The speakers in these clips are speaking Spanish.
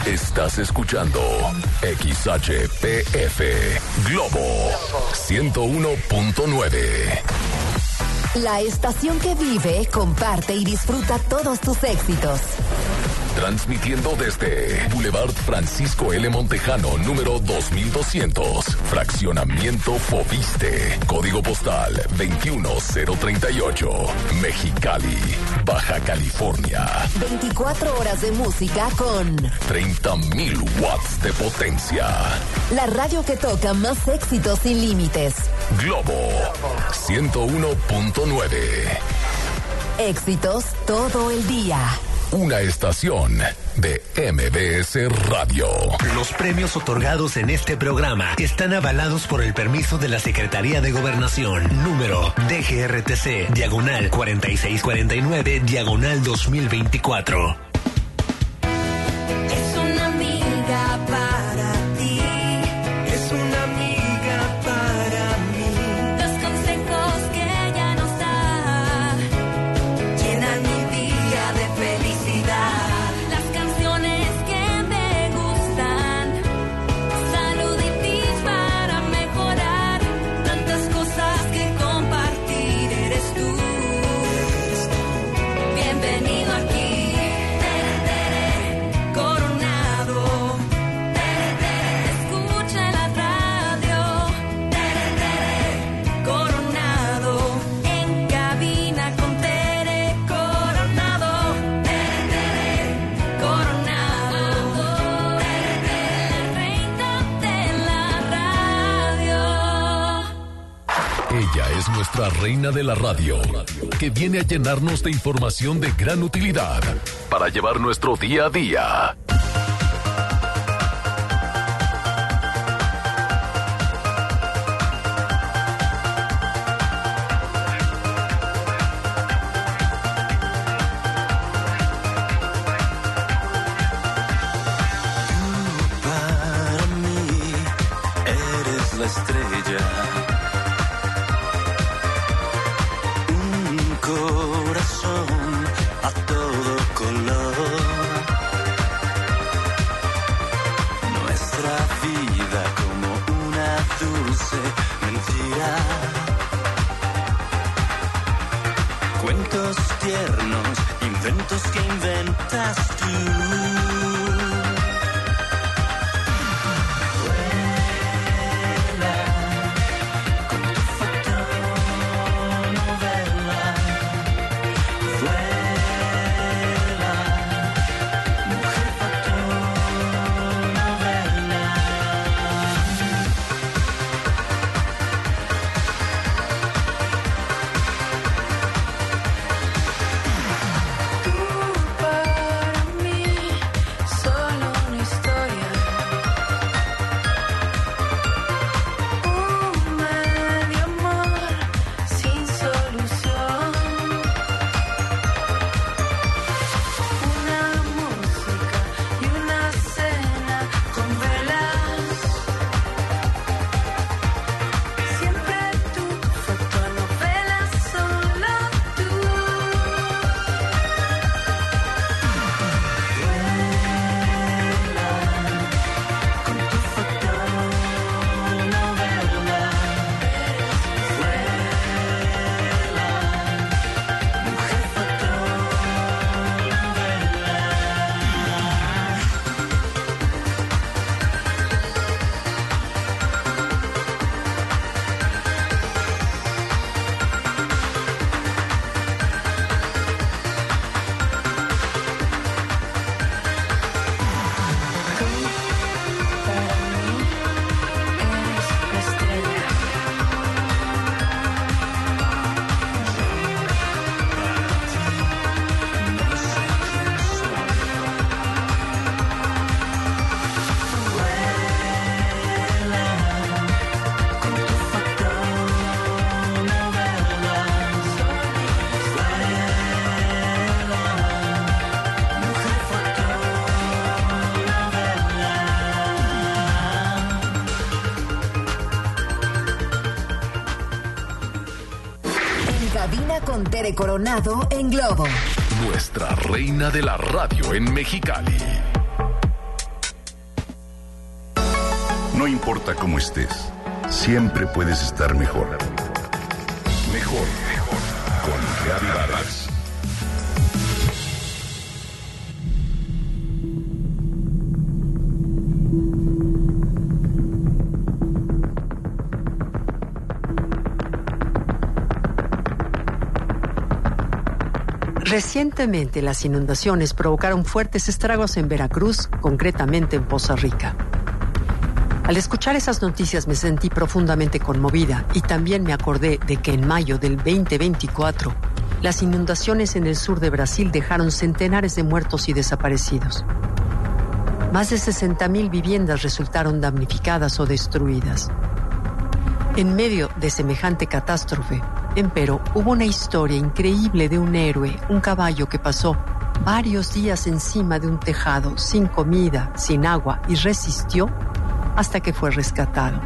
Estás escuchando XHPF Globo 101.9. La estación que vive, comparte y disfruta todos tus éxitos. Transmitiendo desde Boulevard Francisco L. Montejano, número 2200, Fraccionamiento Fobiste, Código Postal 21038, Mexicali, Baja California. 24 horas de música con 30,000 watts de potencia. La radio que toca más éxitos sin límites. Globo 101.9. Éxitos todo el día. Una estación de MBS Radio. Los premios otorgados en este programa están avalados por el permiso de la Secretaría de Gobernación, número DGRTC, diagonal 4649, diagonal 2024. Nuestra reina de la radio, que viene a llenarnos de información de gran utilidad para llevar nuestro día a día. Para mí eres la estrella. Corazón a todo color. Nuestra vida como una dulce mentira. Cuentos tiernos, inventos que inventas tú. Con Tere Coronado en Globo. Nuestra reina de la radio en Mexicali. No importa cómo estés, siempre puedes estar mejor. Mejor, mejor. Con Gaby Vargas. Recientemente las inundaciones provocaron fuertes estragos en Veracruz, concretamente en Poza Rica. Al escuchar esas noticias me sentí profundamente conmovida y también me acordé de que en mayo del 2024 las inundaciones en el sur de Brasil dejaron centenares de muertos y desaparecidos. Más de 60,000 viviendas resultaron damnificadas o destruidas. En medio de semejante catástrofe, empero, hubo una historia increíble de un héroe, un caballo que pasó varios días encima de un tejado, sin comida, sin agua, y resistió hasta que fue rescatado.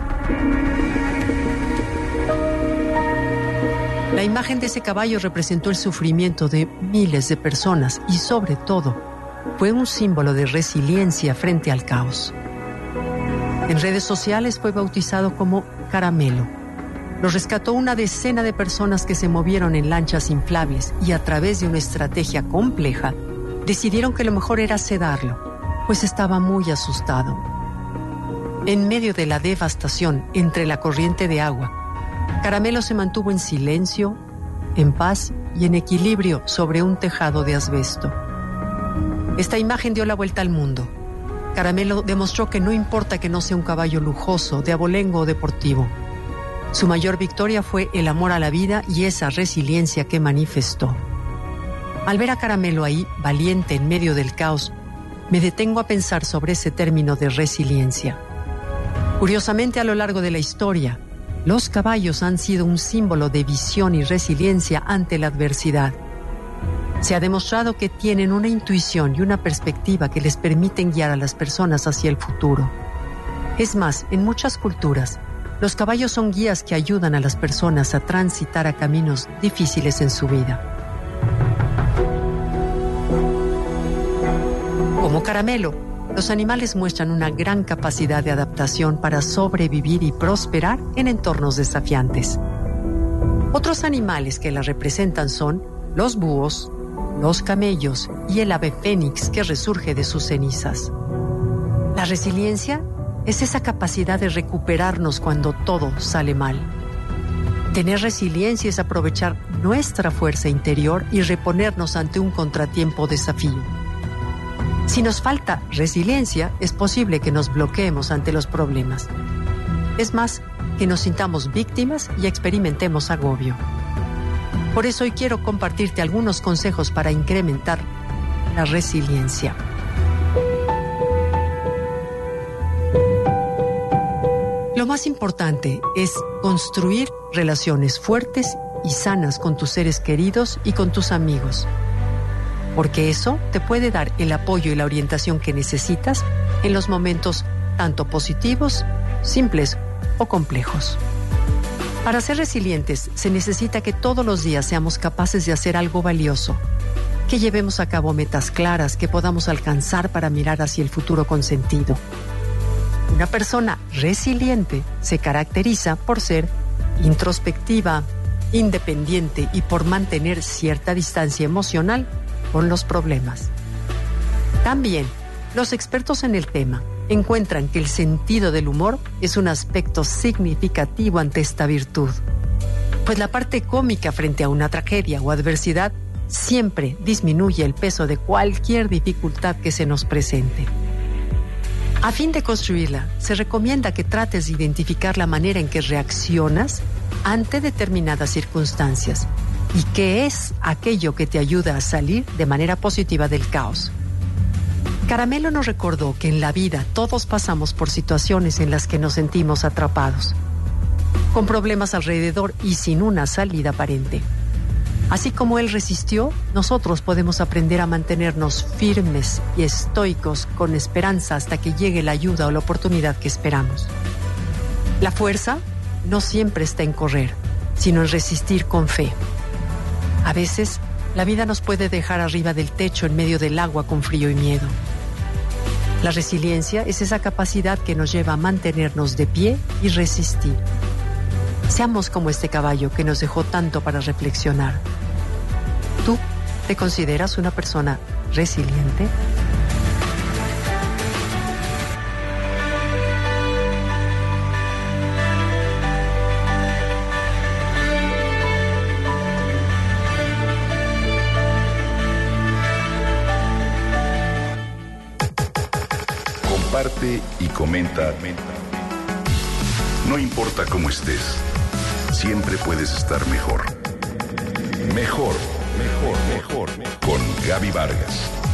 La imagen de ese caballo representó el sufrimiento de miles de personas y, sobre todo, fue un símbolo de resiliencia frente al caos. En redes sociales fue bautizado como Caramelo. Lo rescató una decena de personas que se movieron en lanchas inflables y, a través de una estrategia compleja, decidieron que lo mejor era sedarlo, pues estaba muy asustado. En medio de la devastación entre la corriente de agua, Caramelo se mantuvo en silencio, en paz y en equilibrio sobre un tejado de asbesto. Esta imagen dio la vuelta al mundo. Caramelo demostró que no importa que no sea un caballo lujoso, de abolengo o deportivo. Su mayor victoria fue el amor a la vida y esa resiliencia que manifestó. Al ver a Caramelo ahí, valiente en medio del caos, me detengo a pensar sobre ese término de resiliencia. Curiosamente, a lo largo de la historia, los caballos han sido un símbolo de visión y resiliencia ante la adversidad. Se ha demostrado que tienen una intuición y una perspectiva que les permiten guiar a las personas hacia el futuro. Es más, en muchas culturas, los caballos son guías que ayudan a las personas a transitar a caminos difíciles en su vida. Como Caramelo, los animales muestran una gran capacidad de adaptación para sobrevivir y prosperar en entornos desafiantes. Otros animales que la representan son los búhos, los camellos y el ave fénix que resurge de sus cenizas. La resiliencia es esa capacidad de recuperarnos cuando todo sale mal. Tener resiliencia es aprovechar nuestra fuerza interior y reponernos ante un contratiempo o desafío. Si nos falta resiliencia, es posible que nos bloqueemos ante los problemas. Es más, que nos sintamos víctimas y experimentemos agobio. Por eso hoy quiero compartirte algunos consejos para incrementar la resiliencia. Lo más importante es construir relaciones fuertes y sanas con tus seres queridos y con tus amigos, porque eso te puede dar el apoyo y la orientación que necesitas en los momentos tanto positivos, simples o complejos. Para ser resilientes se necesita que todos los días seamos capaces de hacer algo valioso, que llevemos a cabo metas claras que podamos alcanzar para mirar hacia el futuro con sentido. Una persona resiliente se caracteriza por ser introspectiva, independiente y por mantener cierta distancia emocional con los problemas. También, los expertos en el tema encuentran que el sentido del humor es un aspecto significativo ante esta virtud, pues la parte cómica frente a una tragedia o adversidad siempre disminuye el peso de cualquier dificultad que se nos presente. A fin de construirla, se recomienda que trates de identificar la manera en que reaccionas ante determinadas circunstancias y qué es aquello que te ayuda a salir de manera positiva del caos. Caramelo nos recordó que en la vida todos pasamos por situaciones en las que nos sentimos atrapados, con problemas alrededor y sin una salida aparente. Así como él resistió, nosotros podemos aprender a mantenernos firmes y estoicos con esperanza hasta que llegue la ayuda o la oportunidad que esperamos. La fuerza no siempre está en correr, sino en resistir con fe. A veces, la vida nos puede dejar arriba del techo en medio del agua con frío y miedo. La resiliencia es esa capacidad que nos lleva a mantenernos de pie y resistir. Seamos como este caballo que nos dejó tanto para reflexionar. ¿Tú te consideras una persona resiliente? Comparte y comenta. No importa cómo estés, siempre puedes estar mejor. Mejor, mejor, mejor. Con Gaby Vargas.